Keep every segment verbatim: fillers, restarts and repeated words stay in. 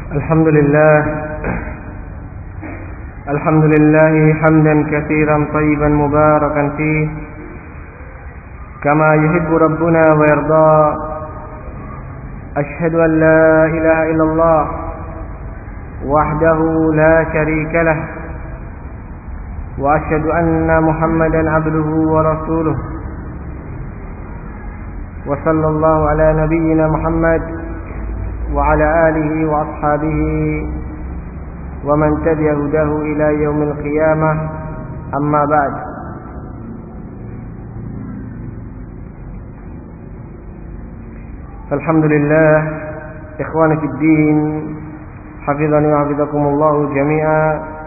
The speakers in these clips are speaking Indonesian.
الحمد لله الحمد لله حمدا كثيرا طيبا مباركا فيه كما يحب ربنا ويرضى. أشهد أن لا إله إلا الله وحده لا شريك له، وأشهد أن محمدا عبده ورسوله، وصلى الله على نبينا محمد وعلى آله وأصحابه ومن تبع هداه إلى يوم القيامة. أما بعد، فالحمد لله إخواني في الدين، حفظني وحفظكم الله جميعا.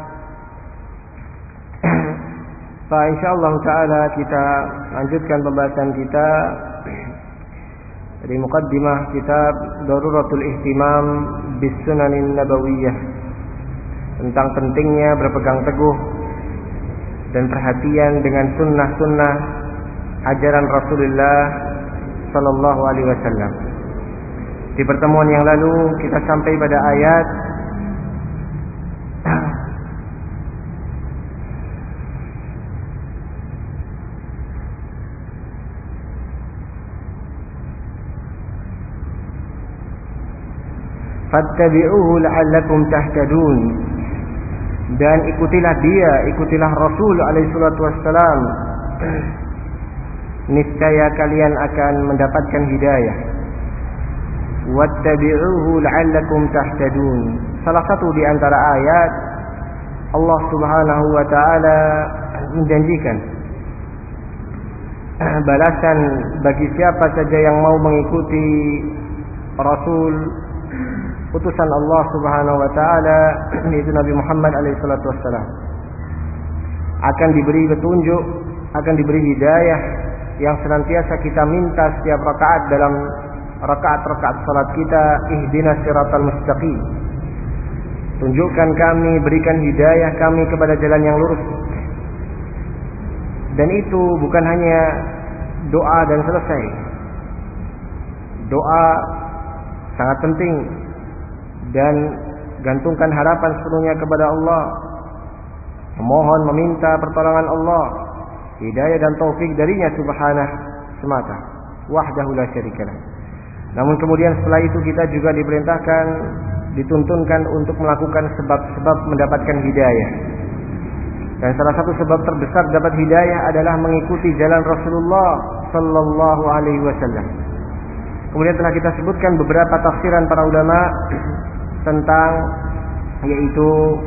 Insyaallah ta'ala kita lanjutkan pembahasan kita dari muqaddimah kitab Daruratul Ihtimam bis Sunanin Nabawiyah, tentang pentingnya berpegang teguh dan perhatian dengan sunnah-sunnah ajaran Rasulullah sallallahu alaihi wasallam. Di pertemuan yang lalu kita sampai pada ayat fattabi'uhu la'allakum tahtadun, dan ikutilah dia, ikutilah Rasul alaihi salatu wassalam, niscaya kalian akan mendapatkan hidayah. Wattabi'uhu la'allakum tahtadun. Salah satu di antara ayat Allah Subhanahu wa taala menjanjikan balasan bagi siapa saja yang mau mengikuti Rasul utusan Allah Subhanahu wa taala, yaitu Nabi Muhammad alaihi salatu wassalam, akan diberi petunjuk, akan diberi hidayah yang senantiasa kita minta setiap rakaat dalam rakaat-rakaat salat kita. Ihdinas siratal mustaqim, tunjukkan kami, berikan hidayah kami kepada jalan yang lurus. Dan itu bukan hanya doa dan selesai. Doa sangat penting, dan gantungkan harapan sepenuhnya kepada Allah, memohon, meminta pertolongan Allah, hidayah dan taufik darinya subhanahu semata, wahdahu la syarikalah. Namun kemudian setelah itu kita juga diperintahkan, dituntunkan untuk melakukan sebab-sebab mendapatkan hidayah. Dan salah satu sebab terbesar dapat hidayah adalah mengikuti jalan Rasulullah sallallahu alaihi wasallam. Kemudian telah kita sebutkan beberapa tafsiran para ulama tentang yaitu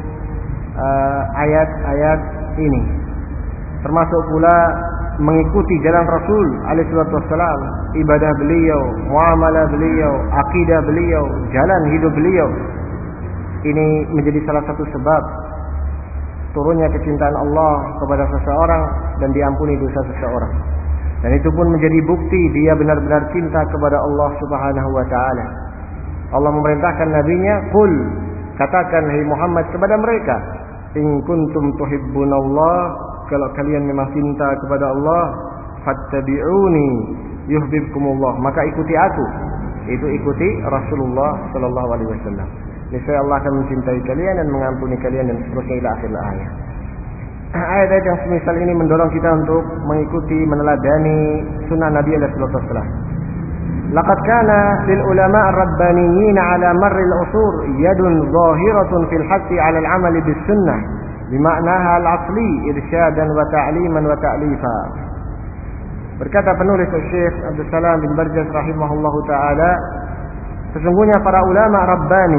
uh, ayat-ayat ini, termasuk pula mengikuti jalan Rasul alaihi salatu wassalam, ibadah beliau, muamalah beliau, akidah beliau, jalan hidup beliau. Ini menjadi salah satu sebab turunnya kecintaan Allah kepada seseorang dan diampuni dosa seseorang. Dan itu pun menjadi bukti dia benar-benar cinta kepada Allah Subhanahu wa taala. Allah memerintahkan nabinya, "Qul," katakan hai Muhammad kepada mereka, "In kuntum tuhibbunallah," kalau kalian memang cinta kepada Allah, "fattabi'uni yuhibbukumullah," maka ikuti aku, itu ikuti Rasulullah sallallahu alaihi wasallam. Niscaya Allah akan mencintai kalian dan mengampuni kalian, dan seterusnya ila akhir ayat. Ayat-ayat yang semisal ini mendorong kita untuk mengikuti, meneladani sunnah Nabi alaihi salatu wasallam. Laqad kana lil ulama ar-rabbaniyyin ala marr al-usur yadun zahiratun fil haqqi ala al-amal bis sunnah bima'naha al-asli irsyadan wa ta'liman wa ta'lifa. Berkata penulis Syekh Abdul Salam bin Barjas rahimahullahu taala, sesungguhnya para ulama rabbani,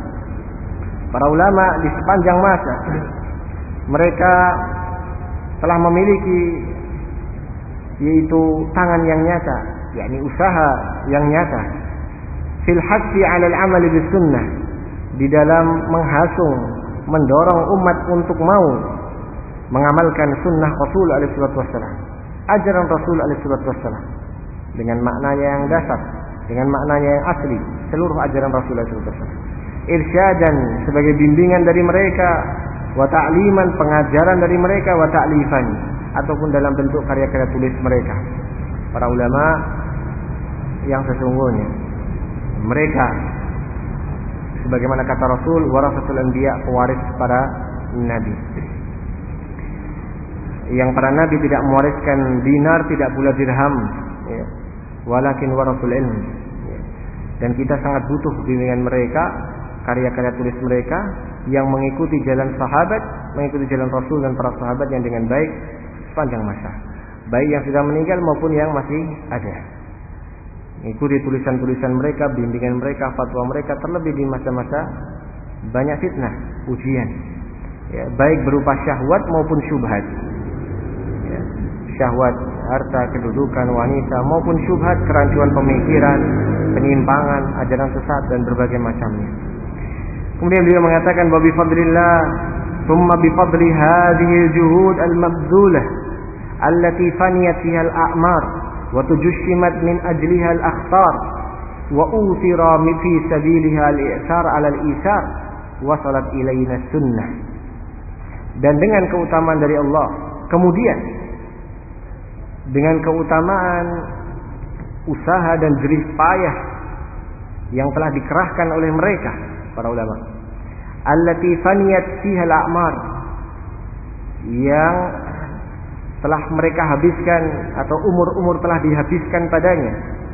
para ulama di sepanjang masa, mereka telah memiliki yaitu tangan yang nyata, yakni usaha yang nyata, fil hassi 'ala al-amal bis sunnah, di dalam menghasung, mendorong umat untuk mau mengamalkan sunnah Rasul alaihi salatu wassalam, ajaran Rasul alaihi salatu wassalam, dengan maknanya yang dasar, dengan maknanya yang asli, seluruh ajaran Rasul alaihi salatu wassalam. Irsyadan, sebagai bimbingan dari mereka, wa ta'liman, pengajaran dari mereka, wa ta'lifan, ataupun dalam bentuk karya-karya tulis mereka. Para ulama yang sesungguhnya mereka sebagaimana kata Rasul, warasatul anbiya, pewaris para nabi. Yang para nabi tidak mewariskan dinar, tidak pula dirham, ya. Walakin warasul ilm. Ya. Dan kita sangat butuh bimbingan mereka, karya-karya tulis mereka yang mengikuti jalan sahabat, mengikuti jalan Rasul dan para sahabat yang dengan baik sepanjang masa, baik yang sudah meninggal maupun yang masih ada. Mengikuti tulisan-tulisan mereka, bimbingan mereka, fatwa mereka, terlebih di masa-masa banyak fitnah, ujian, ya, baik berupa syahwat maupun syubhat, ya, syahwat harta, kedudukan, wanita, maupun syubhat, kerancuan pemikiran, penyimpangan, ajaran sesat dan berbagai macamnya. Kemudian beliau mengatakan, wa bi fadlillah thumma bi fadli hadhihi al-juhud al-mabdhulah allati faniyat fiha al-a'mar wa tujashimat min ajliha al-akhtar wa uthira fi sabiliha al-i'sar 'ala al-isar wasalat ilaina sunnah. Dan dengan keutamaan dari Allah, kemudian dengan keutamaan usaha dan jerih payah yang telah dikerahkan oleh mereka para ulama, allati faniyat fiha al-a'mar, yang telah mereka habiskan atau umur-umur telah dihabiskan padanya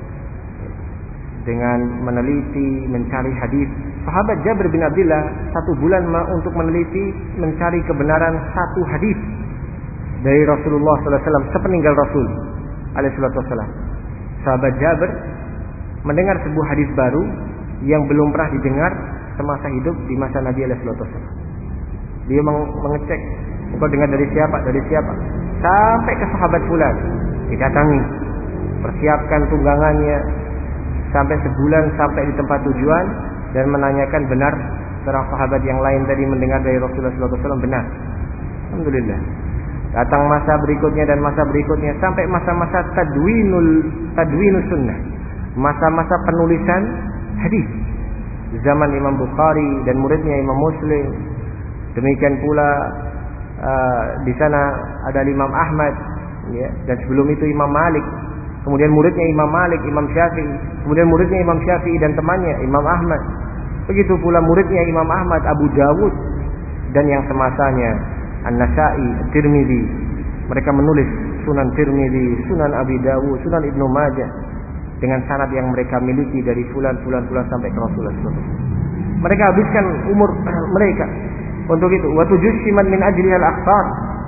dengan meneliti, mencari hadis. Sahabat Jabir bin Abdullah satu bulan untuk meneliti, mencari kebenaran satu hadis dari Rasulullah sallallahu alaihi wasallam sepeninggal Rasul alaihi wasallam. Sahabat Jabir mendengar sebuah hadis baru yang belum pernah didengar semasa hidup di masa Nabi alaihi wasallam. Dia mengecek, engkau dengar dari siapa? Dari siapa? Sampai ke sahabat fulan, didatangi, persiapkan tunggangannya sampai sebulan sampai di tempat tujuan dan menanyakan benar seorang sahabat yang lain tadi mendengar dari Rasulullah sallallahu alaihi wasallam benar. Alhamdulillah. Datang masa berikutnya dan masa berikutnya sampai masa-masa tadwinul tadwinus sunnah, masa-masa penulisan hadis. Zaman Imam Bukhari dan muridnya Imam Muslim. Demikian pula uh, di sana ada Imam Ahmad, ya, dan sebelum itu Imam Malik. Kemudian muridnya Imam Malik, Imam Syafi'i. Kemudian muridnya Imam Syafi'i dan temannya Imam Ahmad. Begitu pula muridnya Imam Ahmad, Abu Dawud, dan yang semasanya An-Nasa'i, Tirmidzi. Mereka menulis Sunan Tirmidzi, Sunan Abi Dawud, Sunan Ibnu Majah dengan sanad yang mereka miliki dari fulan fulan fulan sampai ke Rasulullah sallallahu alaihi wasallam. Mereka habiskan umur mereka untuk itu. Wa tujashiman min ajli al-aqtar.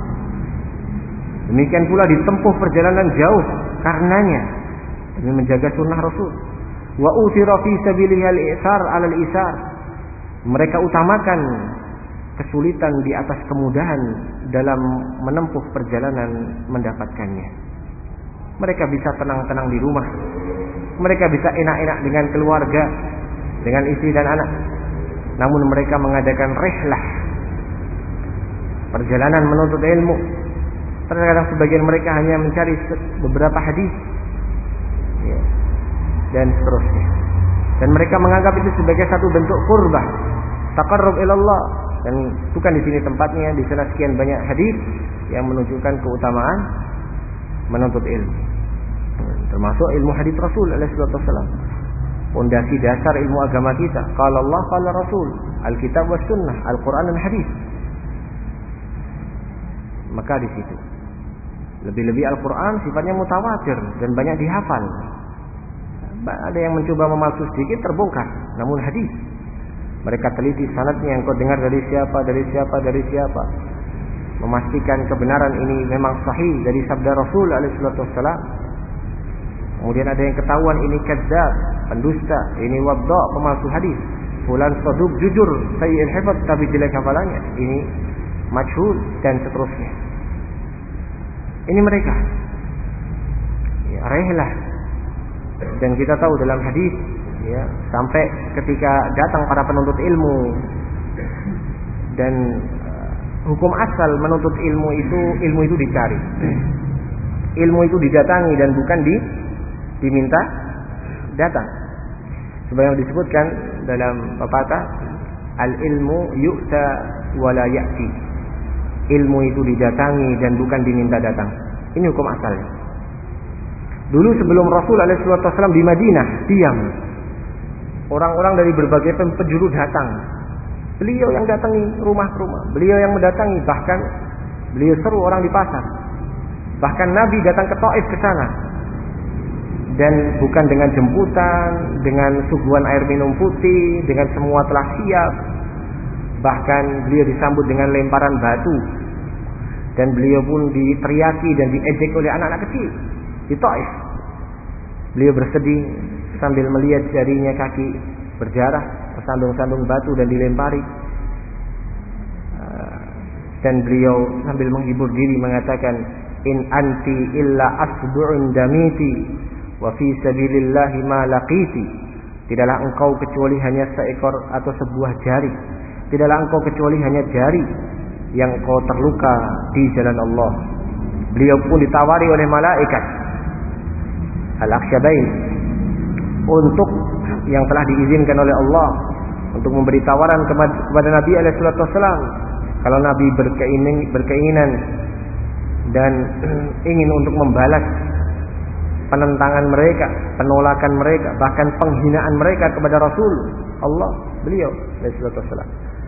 Demikian pula ditempuh perjalanan jauh karenanya demi menjaga sunnah Rasul. Wa uthira fi sabiliha al-i'sar 'ala al-isar. Mereka utamakan kesulitan di atas kemudahan dalam menempuh perjalanan mendapatkannya. Mereka bisa tenang-tenang di rumah. Mereka bisa enak-enak dengan keluarga, dengan istri dan anak. Namun mereka mengadakan rihlah, perjalanan menuntut ilmu. Terkadang sebagian mereka hanya mencari beberapa hadis, ya, dan seterusnya. Dan mereka menganggap itu sebagai satu bentuk qurbah, taqarrub ila Allah. Dan bukan di sini tempatnya, di sana sekian banyak hadis yang menunjukkan keutamaan menuntut ilmu, termasuk ilmu hadis Rasul alaihi wasallam. Pondasi dasar ilmu agama kita, qala Allah qala Rasul, Alkitab was sunnah, Al-Qur'an dan hadis. Maka di situ lebih-lebih Al-Qur'an sifatnya mutawatir dan banyak dihafal. Ada yang mencoba memalsu sedikit, terbongkar. Namun hadis, mereka teliti sanadnya, yang kau dengar dari siapa, dari siapa, dari siapa, memastikan kebenaran ini memang sahih dari sabda Rasul alaihi wasallam. Kemudian ada yang ketahuan ini kadzdzab, pendusta, ini wadda, pemalsu hadis. Fulan saduq, jujur, sayyi'ul hifdz, tapi jelek hafalannya. Ini majhul dan seterusnya. Ini mereka. Ya, rehlah. Dan kita tahu dalam hadis, ya, sampai ketika datang para penuntut ilmu dan uh, hukum asal menuntut ilmu itu, ilmu itu dicari, ilmu itu didatangi dan bukan di diminta datang. Sebagaimana disebutkan dalam pepatah, al ilmu yu'ta wa la ya'ti. Ilmu itu didatangi dan bukan diminta datang. Ini hukum asalnya. Dulu sebelum Rasul alaihi wasallam di Madinah diam, orang-orang dari berbagai penjuru datang. Beliau yang datangi rumah ke rumah, beliau yang mendatangi, bahkan beliau seru orang di pasar. Bahkan Nabi datang ke Taif ke sana. Dan bukan dengan jemputan, dengan suguhan air minum putih, dengan semua telah siap. Bahkan beliau disambut dengan lemparan batu. Dan beliau pun diteriaki dan diejek oleh anak-anak kecil di Taif. Beliau bersedih sambil melihat jarinya kaki berjarah, tersandung-sandung batu dan dilempari. Dan beliau sambil menghibur diri mengatakan, in anti illa asbu'un damiti wa fi sabilillahi ma laqiti. Tidaklah engkau kecuali hanya seekor atau sebuah jari. Tidaklah engkau kecuali hanya jari yang engkau terluka di jalan Allah. Beliau pun ditawari oleh malaikat Al-Akhsyabain untuk yang telah diizinkan oleh Allah untuk memberi tawaran kepada Nabi alaihi salatu wasallam. Kalau Nabi berkeinginan, berkeinginan dan ingin untuk membalas penentangan mereka, penolakan mereka, bahkan penghinaan mereka kepada Rasul Allah, beliau alaihi salatu wasallam,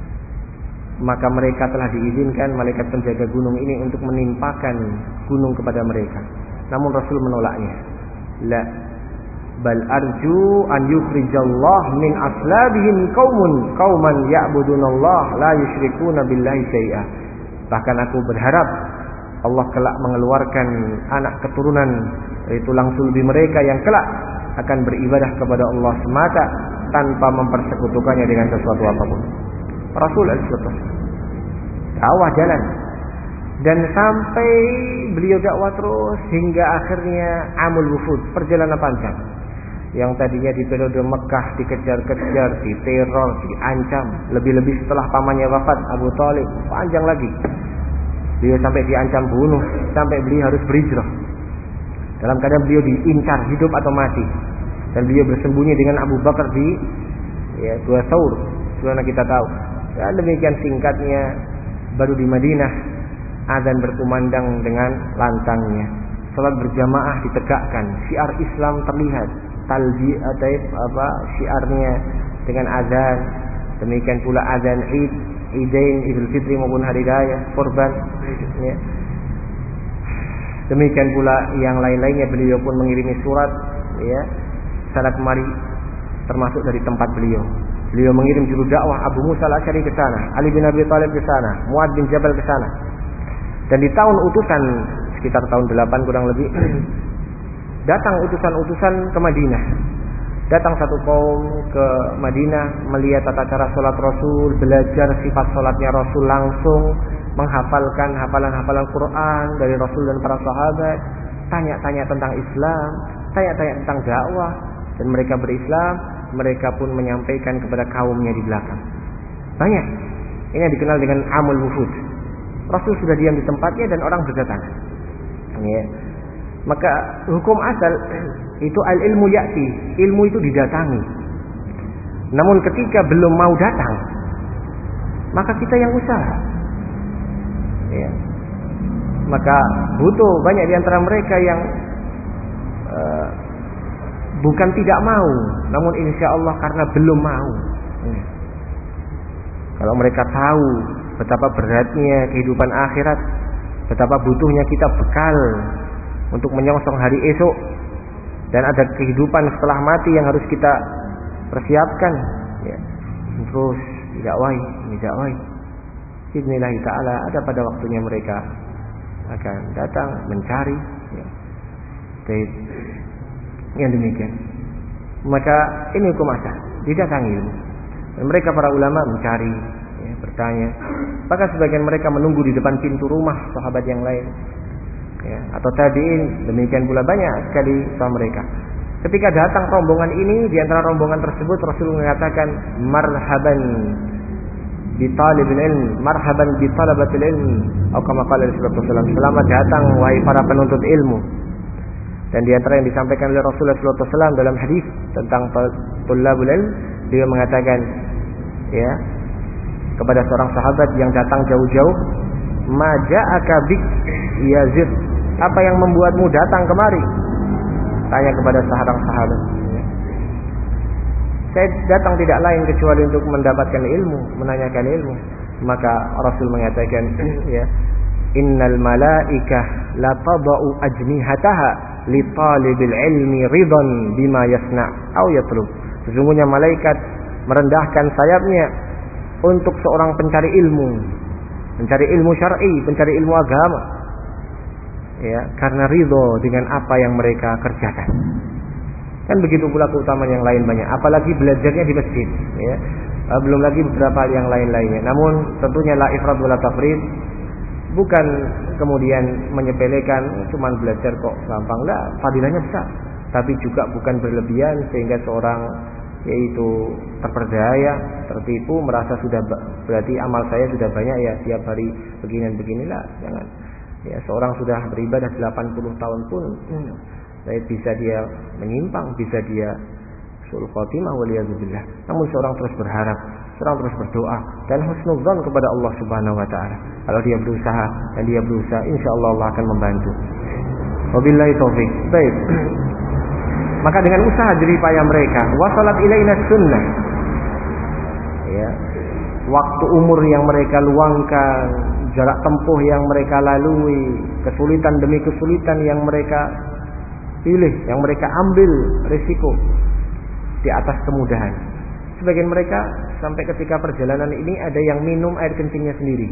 maka mereka telah diizinkan malaikat penjaga gunung ini untuk menimpakan gunung kepada mereka. Namun Rasul menolaknya. La bal arju an yukhrijallah min aslabihim qaumun qauman ya'budunallaha la yusyrikuna billahi syai'a. Bahkan aku berharap Allah kelak mengeluarkan anak keturunan dari tulang sulbi mereka yang kelak akan beribadah kepada Allah semata tanpa mempersekutukannya dengan sesuatu apapun. Rasul alaihi wasallam dakwah jalan, dan sampai beliau dakwah terus hingga akhirnya amul wufud, perjalanan panjang. Yang tadinya di periode Mekah dikejar-kejar, diteror, diancam, lebih-lebih setelah pamannya wafat Abu Thalib, panjang lagi. Beliau sampai diancam bunuh, sampai beliau harus berhijrah. Dalam keadaan beliau diincar hidup atau mati, dan beliau bersembunyi dengan Abu Bakar di ya, Gua Thaur, sebagaimana kita tahu. Ya, demikian singkatnya, baru di Madinah azan berkumandang dengan lantangnya. Salat berjamaah ditegakkan, syiar Islam terlihat, talbi atau apa syiarnya dengan azan. Demikian pula azan Id, Idain, Idul Fitri maupun hari raya kurban. Ya. Demikian pula yang lain-lainnya, beliau pun mengirimi surat ya sana kemari, termasuk dari tempat beliau. Beliau mengirim juru dakwah Abu Musa al-Asy'ari ke sana, Ali bin Abi Thalib ke sana, Muad bin Jabal ke sana. Dan di tahun utusan sekitar tahun delapan kurang lebih datang utusan-utusan ke Madinah. Datang satu kaum ke Madinah melihat tata cara salat Rasul, belajar sifat salatnya Rasul langsung, menghafalkan hafalan-hafalan Quran dari Rasul dan para sahabat, tanya-tanya tentang Islam, tanya-tanya tentang dakwah, dan mereka berislam. Mereka pun menyampaikan kepada kaumnya di belakang. Banyak. Ini yang dikenal dengan amul wufud. Rasul sudah diam di tempatnya dan orang berdatangan. Ya. Maka hukum asal itu al-ilmu ya'ti, ilmu itu didatangi. Namun ketika belum mau datang, maka kita yang usaha. Ya. Maka butuh banyak di antara mereka yang uh, bukan tidak mau, namun insya Allah karena belum mau. Ya. Kalau mereka tahu betapa beratnya kehidupan akhirat, betapa butuhnya kita bekal untuk menyongsong hari esok, dan ada kehidupan setelah mati yang harus kita persiapkan, ya. Terus didakwai, didakwai. Bismillah ta'ala, ada pada waktunya mereka akan datang mencari, ya. Baik. Yang demikian. Maka ini hukum asal, didatangi ilmu. Dan mereka para ulama mencari, ya, bertanya. Bahkan sebagian mereka menunggu di depan pintu rumah sahabat yang lain, ya, atau tabi'in. Demikian pula banyak sekali sama mereka. Ketika datang rombongan ini, di antara rombongan tersebut Rasul mengatakan marhaban bi talibil ilm, marhaban bi talabatil ilm, atau kama qala Rasulullah, selamat datang wahai para penuntut ilmu. Dan di antara yang disampaikan oleh Rasulullah shallallahu alaihi wasallam dalam hadis tentang tulabul ilm, dia mengatakan, ya, kepada seorang sahabat yang datang jauh-jauh, ma ja'aka bik Yazid, apa yang membuatmu datang kemari? Tanya kepada seorang sahabat. Saya datang tidak lain kecuali untuk mendapatkan ilmu, menanyakan ilmu. Maka Rasul mengatakan, ya, innal malaikah la tadau ajnihataha li talibil ilmi ridan bima yasna' aw yatlub. Sesungguhnya malaikat merendahkan sayapnya untuk seorang pencari ilmu, mencari ilmu syar'i, pencari ilmu agama, ya, karena ridho dengan apa yang mereka kerjakan. Kan begitu pula keutamaan yang lain banyak, apalagi belajarnya di masjid, ya. Belum lagi beberapa hal yang lain-lainnya. Namun tentunya la ifrat wala tafrid, bukan kemudian menyepelekan cuman belajar kok gampang, lah, fadilahnya besar, tapi juga bukan berlebihan sehingga seorang yaitu terperdaya, tertipu, merasa sudah berarti amal saya sudah banyak ya, tiap hari begini dan beginilah. Jangan. Ya, seorang sudah beribadah delapan puluh tahun pun hmm, bisa dia menyimpang, bisa dia suul khotimah waliyadzubillah. Namun seorang terus berharap, seorang terus berdoa dan husnudzan kepada Allah Subhanahu wa taala. Kalau dia berusaha dan dia berusaha, insyaallah Allah akan membantu. Wabillahi taufik. Baik. Maka dengan usaha jerih payah mereka, wasalat ilaina sunnah. Ya. Waktu umur yang mereka luangkan, jarak tempuh yang mereka lalui, kesulitan demi kesulitan yang mereka pilih, yang mereka ambil risiko di atas kemudahan. Sebagian mereka sampai ketika perjalanan ini ada yang minum air kencingnya sendiri,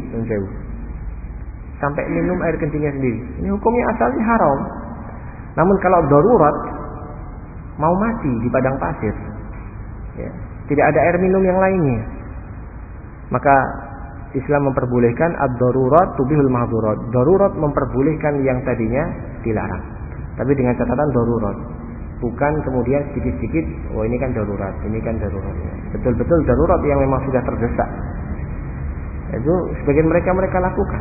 sampai minum air kencingnya sendiri. Ini hukumnya asalnya haram. Namun kalau darurat, mau mati di padang pasir, ya, tidak ada air minum yang lainnya, maka Islam memperbolehkan ad-darurat tubihul mahdurat. Darurat memperbolehkan yang tadinya dilarang, tapi dengan catatan darurat. Bukan kemudian sedikit-sedikit, oh ini kan darurat, ini kan darurat. Betul-betul darurat yang memang sudah terdesak. Itu sebagian mereka mereka lakukan.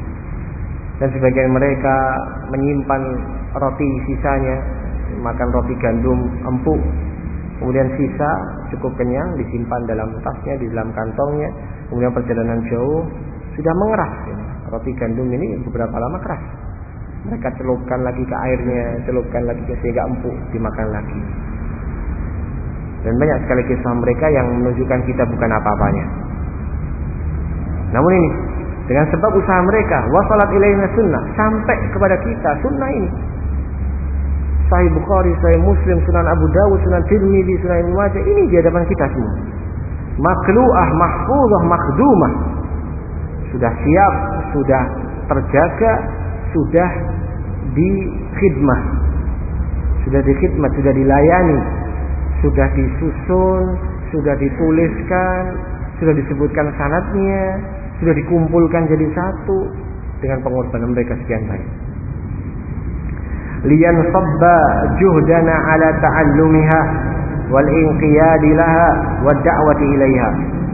Dan sebagian mereka menyimpan roti sisanya, makan roti gandum empuk, kemudian sisa cukup kenyang disimpan dalam tasnya, di dalam kantongnya. Kemudian perjalanan jauh sudah mengeras. Roti gandum ini beberapa lama keras. Mereka celupkan lagi ke airnya, celupkan lagi ke sehingga empuk, dimakan lagi. Dan banyak sekali kisah mereka yang menunjukkan kita bukan apa-apanya. Namun ini dengan sebab usaha mereka, wasalat ilaina sunnah, sampai kepada kita sunnah ini. Sahih Bukhari, Sahih Muslim, Sunan Abu Dawud, Sunan Tirmidzi, Sunan Ibnu Majah, ini di hadapan kita semua. Maklu'ah, mahfuzah, makhdumah. Sudah siap, sudah terjaga, sudah di khidmah, sudah di khidmat, sudah dilayani, sudah disusun, sudah dituliskan, sudah disebutkan sanadnya, sudah dikumpulkan jadi satu dengan pengorbanan mereka sekian banyak. Liyan sabba juhdana ala ta'allumiha wal inqiyadi laha wad da'wati ilaiha,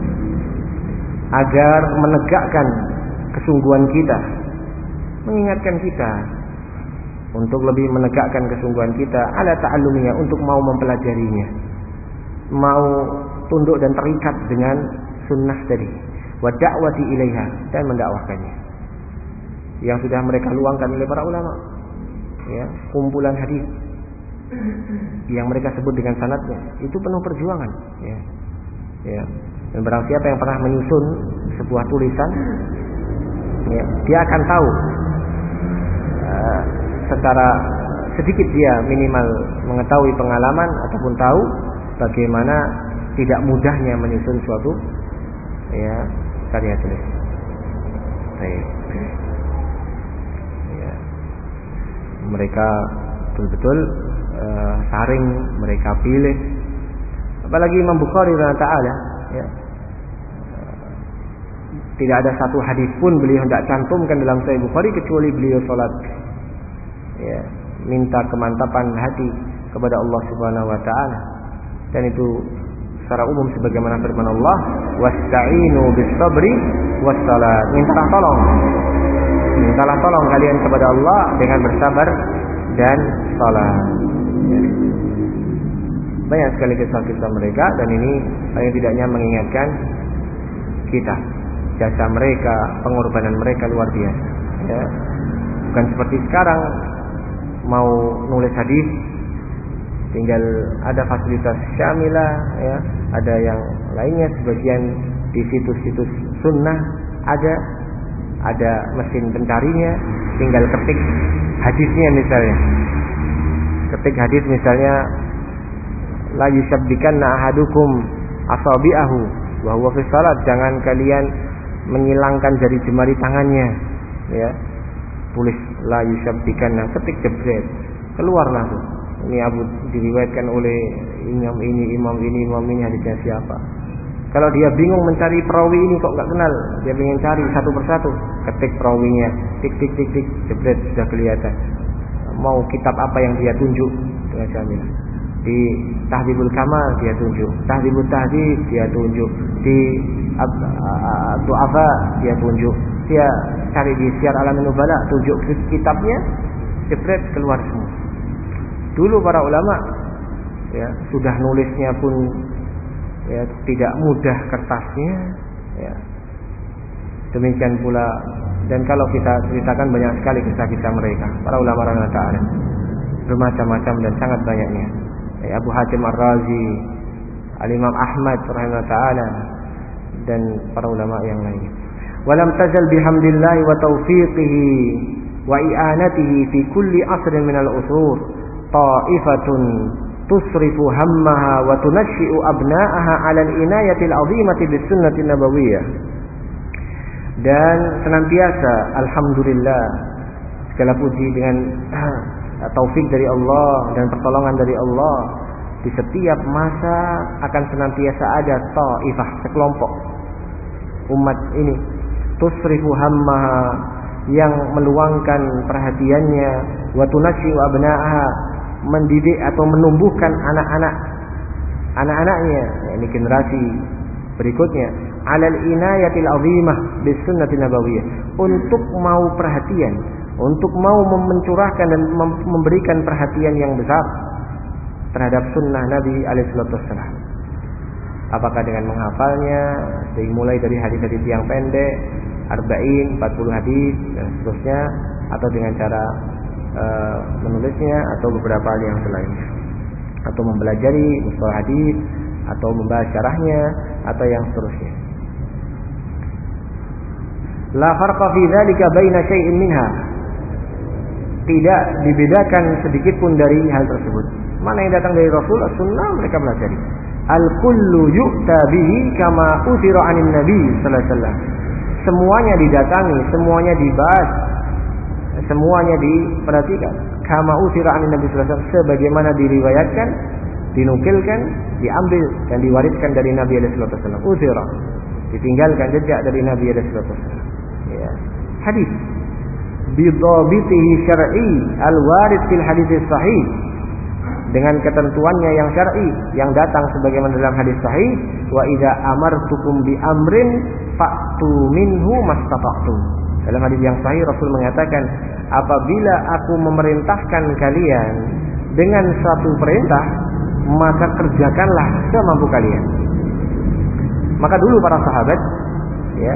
agar menegakkan kesungguhan kita, mengingatkan kita untuk lebih menegakkan kesungguhan kita ala ta'allumiha, untuk mau mempelajarinya, mau tunduk dan terikat dengan sunnah tadi, wa da'wati ilaiha, dan mendakwahkannya yang sudah mereka luangkan oleh para ulama, ya, kumpulan hadis yang mereka sebut dengan sanadnya, itu penuh perjuangan, ya, ya. Dan barang siapa yang pernah menyusun sebuah tulisan, ya, dia akan tahu uh, secara sedikit dia minimal mengetahui pengalaman ataupun tahu bagaimana tidak mudahnya menyusun suatu, ya, karya tulis. Baik. Ya. Mereka betul-betul uh, saring, mereka pilih. Apalagi Imam Bukhari radhiyallahu ta'ala, ya, tidak ada satu hadis pun beliau tidak cantumkan dalam Sahih Bukhari kecuali beliau salat, ya, minta kemantapan hati kepada Allah Subhanahu wa taala. Dan itu secara umum sebagaimana firman Allah, wasta'inu bis-sabri was-salat. Mintalah tolong. Mintalah tolong kalian kepada Allah dengan bersabar dan salat. Ya. Banyak sekali kisah-kisah mereka, dan ini paling tidaknya mengingatkan kita jasa mereka, pengorbanan mereka luar biasa, ya. Bukan seperti sekarang mau nulis hadis tinggal ada fasilitas syamilah ya, ada yang lainnya sebagian di situs-situs sunnah ada ada mesin pencarinya, tinggal ketik hadisnya misalnya. Ketik hadis misalnya la yusabbikanna ahadukum asabi'ahu wa huwa fi shalat, jangan kalian menyilangkan jari jemari tangannya ya. Tulis la yusabbikanna, ketik jebret, keluarlah tuh. Ini Abu diriwayatkan oleh imam ini, imam ini, imam ini, hadisnya siapa. Kalau dia bingung mencari perawi ini kok enggak kenal, dia ingin cari satu persatu, ketik perawinya, tik tik tik tik, jebret sudah kelihatan. Mau kitab apa yang dia tunjuk dengan jamilah. Di Tahdhibul Kamal dia tunjuk, Tahdhibul Tahdhib dia tunjuk, di Du'afa dia tunjuk, dia cari di Syiar Alamin Nubala tunjuk kitabnya, jebret keluar semua. Dulu para ulama ya sudah nulisnya pun ya tidak mudah kertasnya ya. Demikian pula, dan kalau kita ceritakan banyak sekali kisah-kisah mereka para ulama rahimahullah ta'ala, bermacam-macam dan sangat banyaknya ya, Abu Hatim Ar-Razi, Al-Imam Ahmad rahimahullah ta'ala, dan para ulama yang lainnya. Walam tazal bihamdillahi wa taufiqihi wa i'anatihi fi kulli asrin minal usur ta'ifatun tusrifu hammaha wa tunashi'u abna'aha 'ala al-inayati al-'azimati bis sunnati nabawiyyah. Dan senantiasa alhamdulillah segala puji dengan taufik dari Allah dan pertolongan dari Allah, di setiap masa akan senantiasa ada ta'ifah, sekelompok umat ini, tusrifu hammaha, yang meluangkan perhatiannya, wa tunashi'u abna'aha, mendidik atau menumbuhkan anak-anak anak-anaknya, yakni generasi berikutnya, alal inayatil azimah bis sunnati nabawiyyah, untuk mau perhatian, untuk mau mencurahkan dan memberikan perhatian yang besar terhadap sunnah Nabi alaihi salatu wassalam. Apakah dengan menghafalnya, dimulai dari hadis-hadis yang pendek, arba'in, empat puluh hadis dan seterusnya, atau dengan cara uh, menulisnya, atau beberapa hal yang selainnya, atau mempelajari mustalah hadis, atau membahas syarahnya, atau yang seterusnya. La farqa fi dzalika baina syai'in minha, tidak dibedakan sedikit pun dari hal tersebut. Mana yang datang dari Rasul, sunnah mereka pelajari. Al-kullu yu'ta bihi kama uthira 'anin nabi sallallahu alaihi wasallam. Semuanya didatangi, semuanya dibahas, semuanya diperhatikan. Kama uthira 'anin nabi sallallahu alaihi wasallam, sebagaimana diriwayatkan, dinukilkan, diambil dan diwariskan dari Nabi alaihi wasallam. Uthira, ditinggalkan jejak dari Nabi alaihi wasallam. Ya. Hadis bidhabitihi syar'i al-warid fil hadits sahih, dengan ketentuannya yang syar'i yang datang sebagaimana dalam hadis sahih, wa idza amartukum bi amrin fa'tu minhu mastata'tum. Dalam hadis yang sahih Rasul mengatakan, apabila aku memerintahkan kalian dengan satu perintah, maka kerjakanlah semampu kalian. Maka dulu para sahabat ya,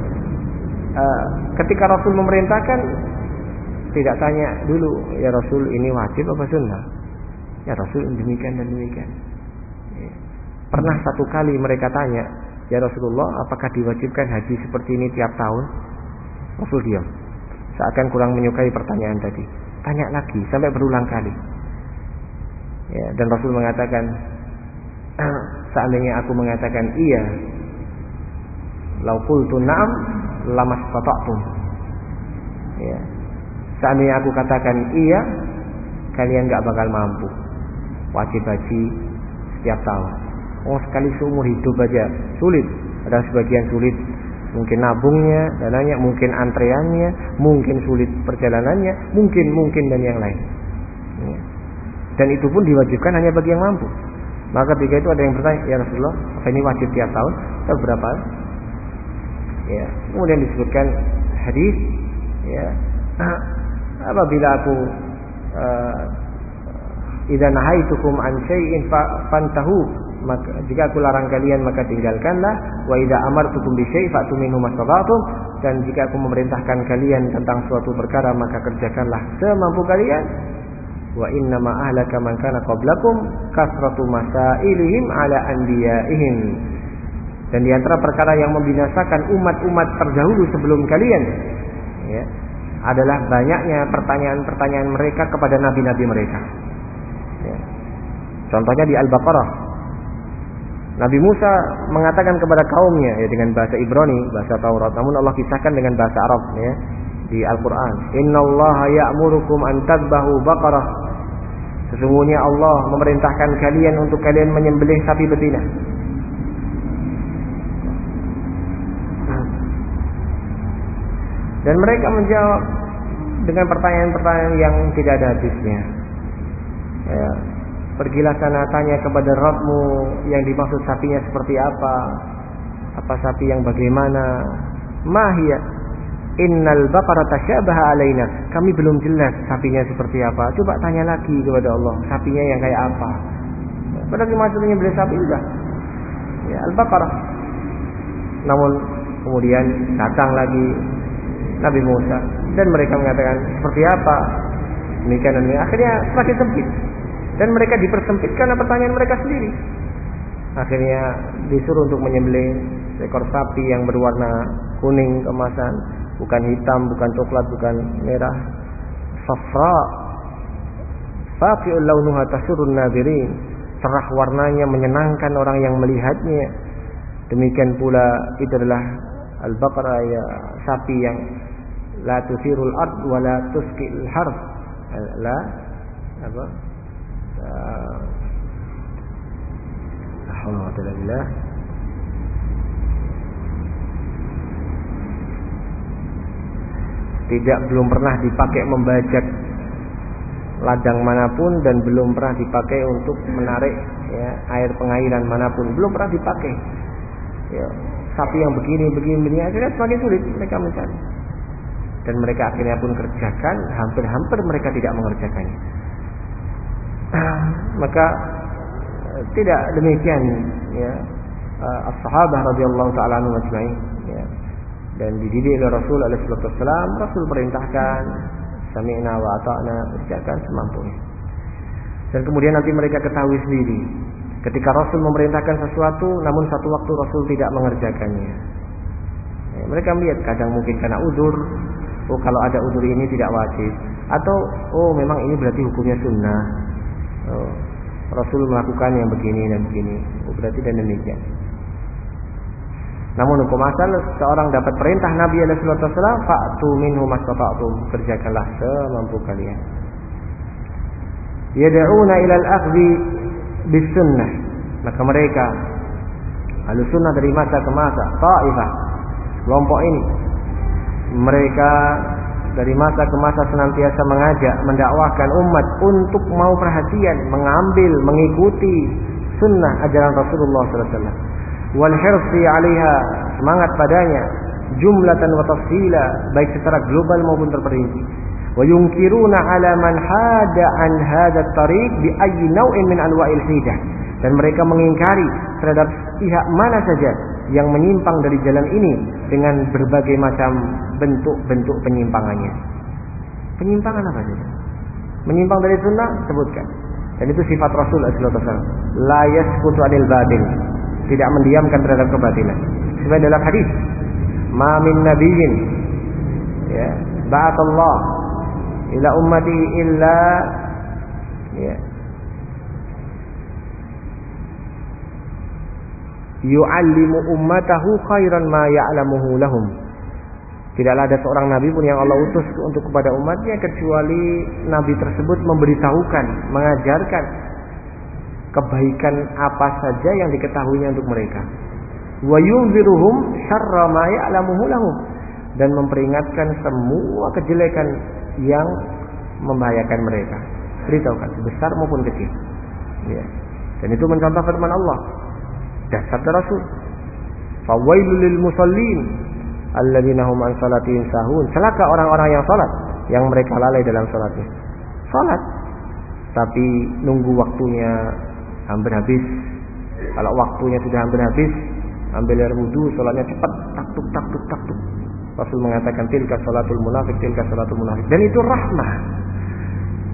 uh, ketika Rasul memerintahkan, tidak tanya dulu, ya Rasul ini wajib apa sunnah? Ya Rasul demikian dan demikian. Ya. Pernah satu kali mereka tanya, ya Rasulullah, apakah diwajibkan haji seperti ini tiap tahun? Rasul diam, seakan kurang menyukai pertanyaan tadi. Tanya lagi sampai berulang kali. Ya, dan Rasul mengatakan, seandainya aku mengatakan iya, lau qultu na'am lamastata'tum. Ya. Seandainya aku katakan iya, kalian enggak bakal mampu wajib haji setiap tahun. Oh, sekali seumur hidup aja sulit. Ada sebagian sulit, mungkin nabungnya, dananya, mungkin antreannya, mungkin sulit perjalanannya, mungkin mungkin dan yang lain. Ya. Dan itu pun diwajibkan hanya bagi yang mampu. Maka ketika itu ada yang bertanya, ya Rasulullah, apa ini wajib tiap tahun atau berapa? Ya, kemudian disebutkan hadis, ya, apabila aku uh, idza nahaitukum an syai'in fantahu, maka jika aku larang kalian maka tinggalkanlah, wa idza amartukum bi syai' fa'tu minhu mastata'tum, dan jika aku memerintahkan kalian tentang suatu perkara maka kerjakanlah semampu kalian. wa inna ma ahlaka man kana qablakum kasratu masailihim ala anbiya'ihim. Dan di antara perkara yang membinasakan umat-umat terdahulu sebelum kalian, ya, adalah banyaknya pertanyaan-pertanyaan mereka kepada nabi-nabi mereka. Ya. Contohnya di Al-Baqarah, Nabi Musa mengatakan kepada kaumnya, ya, dengan bahasa Ibrani, bahasa Taurat, namun Allah kisahkan dengan bahasa Arab, ya, di Al-Quran. Innallaha ya'murukum an tadbahu baqarah. Sesungguhnya Allah memerintahkan kalian untuk kalian menyembelih sapi betina. Dan mereka menjawab dengan pertanyaan-pertanyaan yang tidak ada habisnya. Ya, pergilah sana tanya kepada Rabbmu yang dimaksud sapinya seperti apa, apa sapi yang bagaimana. Mahia innal baqara tasyabaha alaina. Kami belum jelas sapinya seperti apa. Coba tanya lagi kepada Allah, sapinya yang kayak apa. Padahal maksudnya beli sapi sudah, ya, Al-Baqarah. Namun kemudian datang lagi Nabi Musa dan mereka mengatakan seperti apa, demikian dan demikian. Akhirnya semakin sempit dan mereka dipersempit karena pertanyaan mereka sendiri. Akhirnya disuruh untuk menyembelih seekor sapi yang berwarna kuning kemasan, bukan hitam, bukan coklat, bukan merah, safra faqi'ul launuha tasurrun nadirin, cerah warnanya menyenangkan orang yang melihatnya. Demikian pula itu adalah Al-Baqarah, ya, sapi yang la tusirul ard wa la tusqil harf, la apa alhamdulillah, tidak belum pernah dipakai membajak ladang manapun dan belum pernah dipakai untuk menarik, ya, air pengairan manapun, belum pernah dipakai, ya. Sapi yang begini begini begini akhirnya semakin sulit mereka mencari. Dan mereka akhirnya pun kerjakan, hampir-hampir mereka tidak mengerjakannya. Maka tidak demikian, ya, as-sahabah radhiyallahu taala anhum ajma'in, ya. Dan dididik oleh Rasul alaihi wasallam, Rasul perintahkan sami'na wa ata'na, kerjakan semampunya. Dan kemudian nanti mereka ketahui sendiri ketika Rasul memerintahkan sesuatu namun satu waktu Rasul tidak mengerjakannya. Ya, mereka melihat kadang mungkin karena udzur. Oh, kalau ada udzur ini tidak wajib, atau oh memang ini berarti hukumnya sunnah. Oh, Rasul melakukan yang begini dan begini, oh, berarti dan demikian. Namun hukum asal seorang dapat perintah Nabi alaihi wasallam, fa'tu minhu mastata'tum, kerjakanlah semampu kalian. Yad'una ila al-akhdhi bis sunnah, maka mereka Ahlus Sunnah dari masa ke masa, Taifah, kelompok ini, mereka dari masa ke masa senantiasa mengajak, mendakwahkan umat untuk mau perhatian, mengambil, mengikuti sunnah ajaran Rasulullah sallallahu alaihi wasallam. Wal hirsi 'alaiha, semangat padanya, jumlatan wa tafsila, baik secara global maupun terperinci. Wa yunkiruna 'ala man hada an hadha at-tariq bi ayyi naw'in min anwa'il hidah, dan mereka mengingkari terhadap pihak mana saja yang menyimpang dari jalan ini dengan berbagai macam bentuk-bentuk penyimpangannya. Penyimpangan apa saja? Menyimpang dari sunnah, sebutkan. Dan itu sifat Rasul sallallahu alaihi wasallam. La yasqutu 'anil batil, tidak mendiamkan terhadap kebatilan. Sesuai dalam hadis, ma min nabiyyin, ya, ba'athallah ila ummati illa, ya, yu'allimu ummatahu khairan ma ya'lamuhu lahum. Tidaklah ada seorang nabi pun yang Allah utus untuk kepada umatnya kecuali nabi tersebut memberitahukan, mengajarkan kebaikan apa saja yang diketahuinya untuk mereka. Wa yunziruhum syarra ma ya'lamuhu lahum, dan memperingatkan semua kejelekan yang membahayakan mereka. Beritahukan besar maupun kecil. Ya. Dan itu mencontoh firman Allah dan sabda Rasul, fawailul lil musallin alladzina hum an salatihim sahun. Celaka orang-orang yang salat, yang mereka lalai dalam salatnya. Salat tapi nunggu waktunya hampir habis. Kalau waktunya sudah hampir habis, ambil air wudu, salatnya cepat, taktuk taktuk taktuk. Rasul mengatakan tilka salatul munafik, tilka salatul munafik. Dan itu rahmah.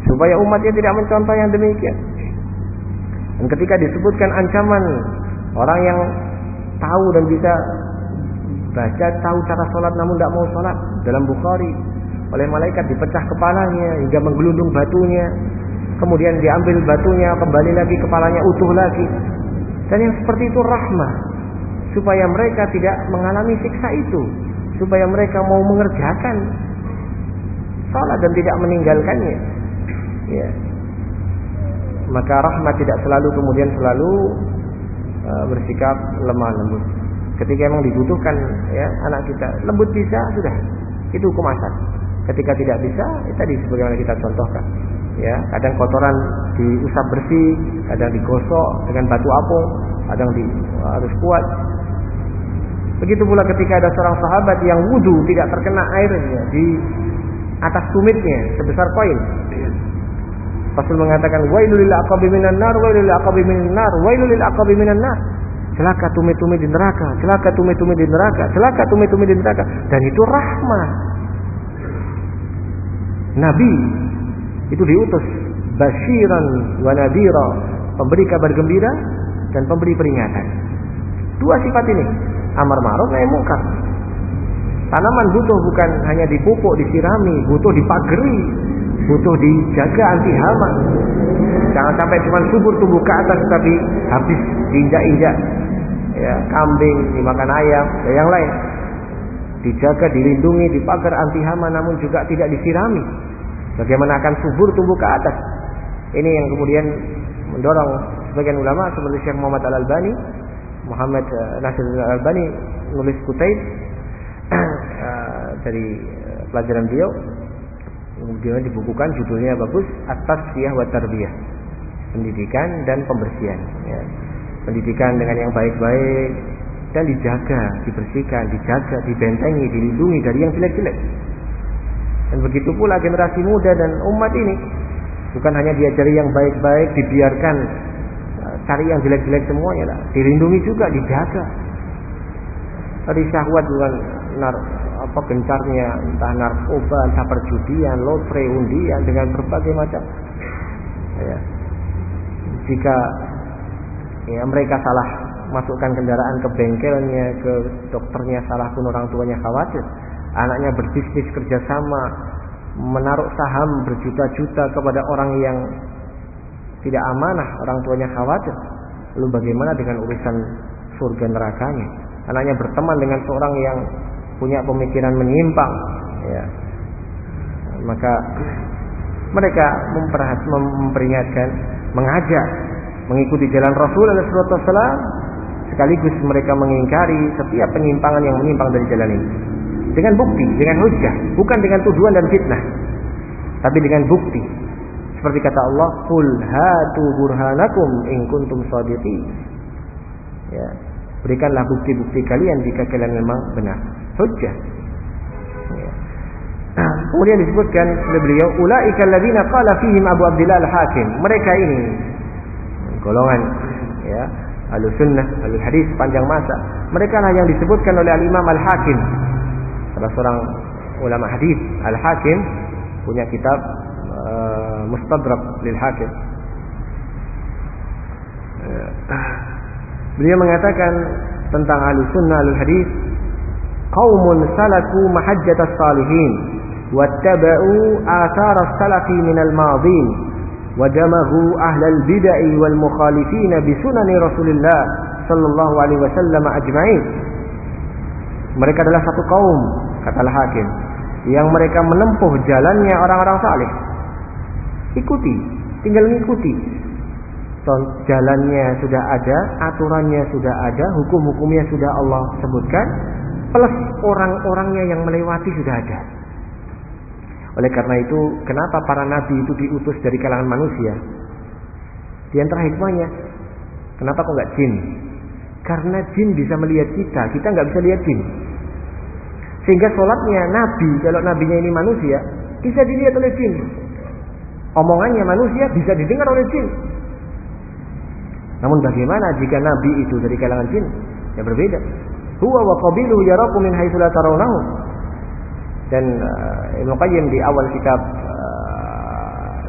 supaya umatnya tidak mencontoh yang demikian. Dan ketika disebutkan ancaman orang yang tahu dan bisa baca, tahu cara sholat namun tidak mau sholat, dalam Bukhari, oleh malaikat dipecah kepalanya hingga menggelundung batunya, kemudian diambil batunya, kembali lagi kepalanya utuh lagi. Dan yang seperti itu rahmah, supaya mereka tidak mengalami siksa itu, supaya mereka mau mengerjakan sholat dan tidak meninggalkannya. Ya. Maka rahmat tidak selalu kemudian selalu uh, bersikap lemah lembut. Ketika memang dibutuhkan, ya, anak kita lembut bisa, sudah, itu hukum asal. Ketika tidak bisa, ya, tadi sebagaimana kita contohkan, ya, kadang kotoran diusap bersih, kadang digosok dengan batu apung, kadang di, harus kuat. Begitu pula ketika ada seorang sahabat yang wudu tidak terkena airnya di atas tumitnya sebesar koin. Rasul mengatakan, wailul lil aqabi minan nar, wailul lil aqabi minan nar, wailul lil aqabi minan nar. Celaka tumit-tumit di neraka, celaka tumit-tumit di neraka, celaka tumit-tumit di neraka. Dan itu rahmat. Nabi itu diutus basyiran wa nadhira, pemberi kabar gembira dan pemberi peringatan. Dua sifat ini, amar ma'ruf nahi munkar. Tanaman butuh bukan hanya dipupuk, disirami, butuh dipageri, butuh dijaga anti hama. Jangan sampai cuma subur tumbuh ke atas tapi habis diinjak-injak, ya, kambing dimakan ayam dan yang lain. Dijaga, dilindungi, dipagar anti hama, namun juga tidak disirami. Bagaimana akan subur tumbuh ke atas? Ini yang kemudian mendorong sebagian ulama seperti Syekh Muhammad Al-Albani, Muhammad Nasir Al-Albani nulis kutaib dari pelajaran beliau, kemudian dibukukan, judulnya bagus, At-Tasfiyah wa Tarbiyah, pendidikan dan pembersihan, ya. Pendidikan dengan yang baik-baik dan dijaga, dibersihkan, dijaga, dibentengi, dilindungi dari yang jelek-jelek. Dan begitu pula generasi muda dan umat ini, bukan hanya diajari yang baik-baik, dibiarkan cari yang jelek-jelek semuanya lah, dilindungi juga, dijaga dari syahwat, bukan nar, apa gencarnya, entah narkoba, entah perjudian, lotre, undian, dengan berbagai macam. Ya. Jika, ya, mereka salah masukkan kendaraan ke bengkelnya, ke dokternya salah pun orang tuanya khawatir. Anaknya berbisnis kerjasama, menaruh saham berjuta-juta kepada orang yang tidak amanah, orang tuanya khawatir. Lalu bagaimana dengan urusan surga nerakanya? Anaknya berteman dengan seorang yang punya pemikiran menyimpang, ya. Maka mereka memperingatkan, mengajak mengikuti jalan Rasul alaihi wasallam, sekaligus mereka mengingkari setiap penyimpangan yang menyimpang dari jalan ini. Dengan bukti, dengan hujjah, bukan dengan tuduhan dan fitnah, tapi dengan bukti. Seperti kata Allah, "Qul hatu burhanakum in kuntum shadiqin." Ya, berikanlah bukti-bukti kalian jika kalian memang benar. Hujjah. Ya. Kemudian disebutkan oleh beliau, "Ulaika alladziina qala fihim Abu Abdillah Al-Hakim." Mereka ini golongan, ya, Ahlussunnah, Ahlul Hadis panjang masa. Mereka lah yang disebutkan oleh Al-Imam Al-Hakim, salah seorang ulama hadis. Al-Hakim punya kitab uh, Mustadrak lil Hakim. Uh, beliau mengatakan tentang Ahlussunnah Ahlul Hadis, qaumun salaku mahajjatas salihin wattaba'u athar as-salafi minal madin wajamahu ahlal bid'ah wal mukhalifin bi sunani Rasulillah sallallahu alaihi wasallam ajma'in. Mereka adalah satu kaum, kata Al-Hakim, yang mereka menempuh jalannya orang-orang saleh. Ikuti, tinggal mengikuti. Jalannya sudah ada, aturannya sudah ada, hukum-hukumnya sudah Allah sebutkan, plus orang-orangnya yang melewati sudah ada. Oleh karena itu, kenapa para nabi itu diutus dari kalangan manusia? Di antara hikmahnya, kenapa kok enggak jin? Karena jin bisa melihat kita, kita enggak bisa lihat jin. Sehingga sholatnya nabi, kalau nabinya ini manusia, bisa dilihat oleh jin. Omongannya manusia bisa didengar oleh jin. Namun bagaimana jika nabi itu dari kalangan jin? Ya berbeda. Huwa wa qabiluhu yarakum min haitsu la tarawnahum. Dan uh, Ibnu Qayyim di awal kitab uh,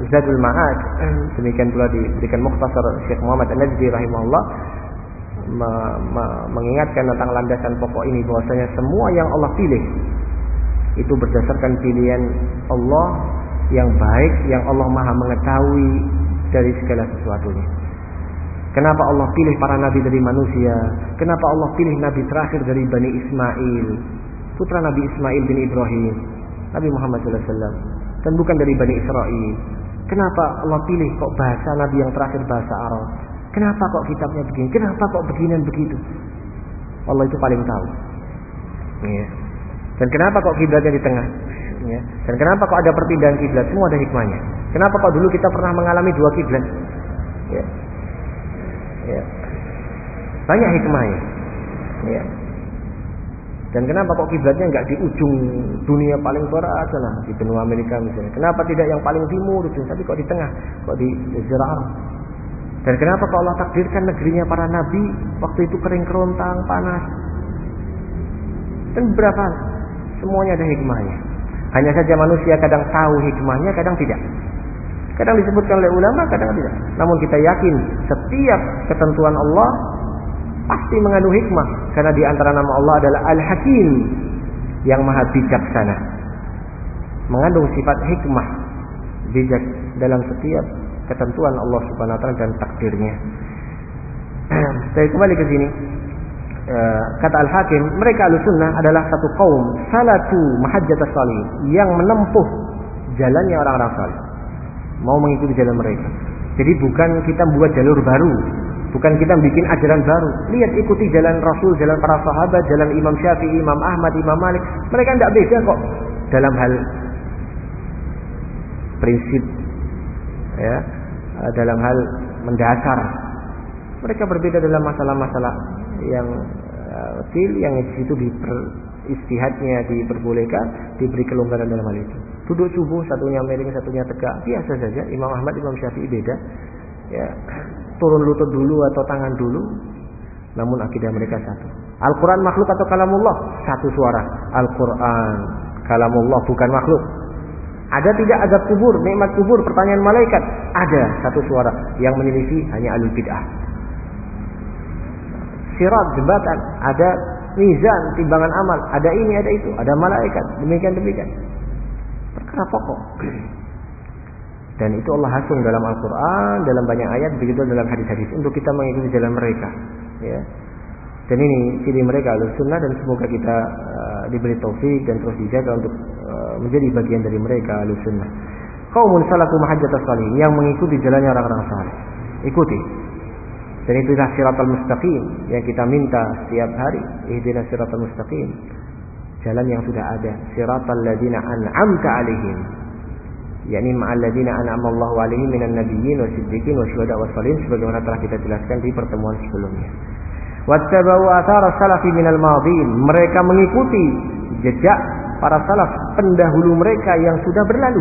Zadul Ma'ad, demikian pula diberikan Mukhtasar Syekh Muhammad An-Najdi rahimahullah, me- me- mengingatkan tentang landasan pokok ini, bahwasanya semua yang Allah pilih itu berdasarkan pilihan Allah yang baik, yang Allah Maha mengetahui dari segala sesuatunya. Kenapa Allah pilih para nabi dari manusia? Kenapa Allah pilih nabi terakhir dari Bani Ismail, putra Nabi Ismail bin Ibrahim, Nabi Muhammad sallallahu alaihi wasallam, dan bukan dari Bani Israel? Kenapa Allah pilih kok bahasa nabi yang terakhir bahasa Arab? Kenapa kok kitabnya begini? Kenapa kok begini dan begitu? Allah itu paling tahu. Ya. Dan kenapa kok kiblatnya di tengah? Ya. Dan kenapa kok ada perpindahan kiblat? Semua ada hikmahnya. Kenapa kok dulu kita pernah mengalami dua kiblat? Ya. Ya. Banyak hikmahnya. Ya. Dan kenapa kok kiblatnya nggak di ujung dunia paling barat sana, di benua Amerika misalnya? Kenapa tidak yang paling timur itu, tapi kok di tengah, kok di Jazirah Arab? Dan kenapa kok Allah takdirkan negerinya para nabi waktu itu kering kerontang, panas? Dan berapa? Semuanya ada hikmahnya. Hanya saja manusia kadang tahu hikmahnya, kadang tidak. Kadang disebutkan oleh ulama, kadang tidak. Namun kita yakin setiap ketentuan Allah pasti mengandung hikmah, karena di antara nama Allah adalah Al-Hakim, yang maha bijaksana. Mengandung sifat hikmah, bijak dalam setiap ketentuan Allah Subhanahu wa taala dan takdirnya. Saya kembali ke sini. Kata Al-Hakim, mereka Ahlussunnah adalah satu kaum salatu mahajjatas salih, yang menempuh jalannya orang-orang saleh, mau mengikuti jalan mereka. Jadi bukan kita buat jalur baru, bukan kita bikin ajaran baru. Lihat, ikuti jalan Rasul, jalan para sahabat, jalan Imam Syafi'i, Imam Ahmad, Imam Malik. Mereka tidak beda kok dalam hal prinsip, ya, dalam hal mendasar. Mereka berbeda dalam masalah-masalah yang kecil, uh, yang di situ istihadnya diperbolehkan, diberi kelonggaran dalam hal itu. Duduk subuh, satunya miring, satunya tegak, biasa saja. Imam Ahmad, Imam Syafi'i beda. Ya, turun lutut dulu atau tangan dulu, namun akidah mereka satu. Al-Quran makhluk atau kalamullah? Satu suara. Al-Quran kalamullah, bukan makhluk. Ada tidak azab kubur, nikmat kubur, pertanyaan malaikat? Ada, satu suara. Yang menyelisih hanya alul bid'ah. Sirat, jembatan, ada mizan, timbangan amal, ada ini, ada itu, ada malaikat, demikian demikian. Perkara pokok. Dan itu Allah hasung dalam Al-Quran, dalam banyak ayat, begitu dalam hadis-hadis, untuk kita mengikuti jalan mereka. Ya. Dan ini ciri mereka Ahlussunnah, dan semoga kita uh, diberi taufik dan terus dijaga untuk uh, menjadi bagian dari mereka Ahlussunnah. Qaumun salaku mahajjatas salihin, yang mengikuti jalannya orang-orang saleh. Ikuti. Dan itulah siratal mustaqim yang kita minta setiap hari. Ihdinas siratal mustaqim, jalan yang sudah ada. Siratal ladzina an'amta alaihim, yakni ma'al ladzina an'ama Allahu alaihim minan nabiyyin wasiddiqin wasyuhada wassalihin, sebagaimana telah kita jelaskan di pertemuan sebelumnya. Wattaba'u athara salafi minal madhin, mereka mengikuti jejak para salaf pendahulu mereka yang sudah berlalu.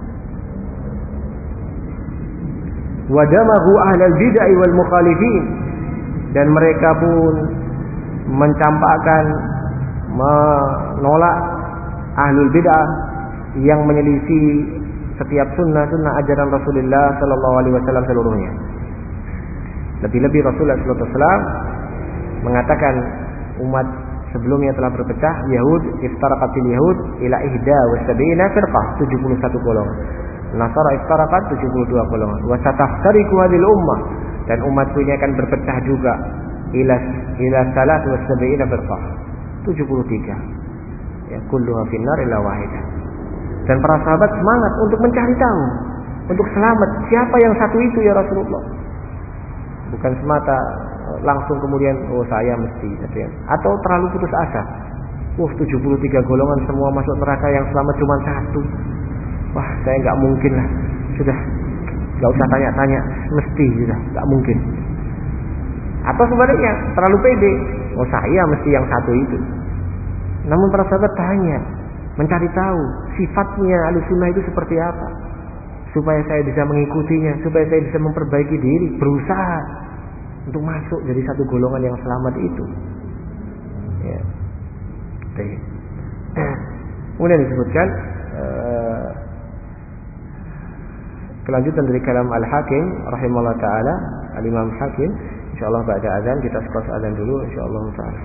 Wadamahu ahlal bid'ah wal mukhalifin, dan mereka pun mencampakkan, menolak ahlul bid'ah yang menyelisih setiap sunnah-sunnah ajaran Rasulullah sallallahu alaihi wasallam seluruhnya. Lebih-lebih Rasulullah sallallahu alaihi wasallam mengatakan umat sebelumnya telah berpecah. Yahud iftaraqatil yahud ila ihda wa sab'ina firqah, tujuh puluh satu golongan. Nasara iftaraqat, tujuh puluh dua golongan. Wa sataftariqu hadhil ummah, dan umatku ini akan berpecah juga ila ila salat wa sab'ina firqah, tujuh puluh tiga. Ya, kulluha finnar illa wahidah. Dan para sahabat semangat untuk mencari tahu, untuk selamat, siapa yang satu itu ya Rasulullah. Bukan semata langsung kemudian oh saya mesti, atau terlalu putus asa. Wah, tujuh puluh tiga golongan semua masuk neraka, yang selamat cuma satu. Wah, saya nggak mungkin lah. Sudah, nggak usah tanya-tanya, mesti sudah nggak mungkin. Atau sebaliknya, terlalu pede. Oh, saya mesti yang satu itu. Namun para sahabat tanya, mencari tahu sifatnya Ahlussunnah itu seperti apa, supaya saya bisa mengikutinya, supaya saya bisa memperbaiki diri, berusaha untuk masuk jadi satu golongan yang selamat itu. Ya. Kemudian disebutkan uh, kelanjutan dari kalam Al-Hakim rahimahullah taala, Al-Imam Hakim. Insyaallah ba'da azan kita skos azan dulu insyaallah taala.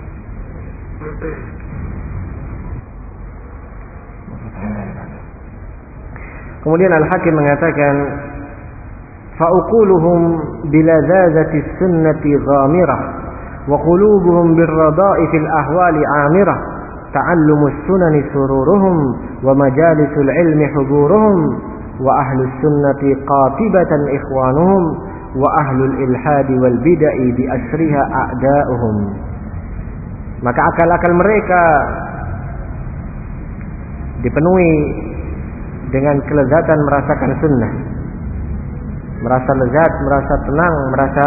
Kemudian Al-Hakim mengatakan fa'uquluhum bilazazati sunnati ghamirah wa qulubuhum birrada'i fil ahwali 'amirah ta'allumus sunani sururuhum wa majalisul ilmi huduruhum wa ahlus sunnati qatibatan ikhwanuhum wa ahlul ilhadi wal bid'ah bi asriha a'da'uhum. Maka akal-akal mereka dipenuhi dengan kelezatan merasakan sunnah, merasa lezat, merasa tenang, merasa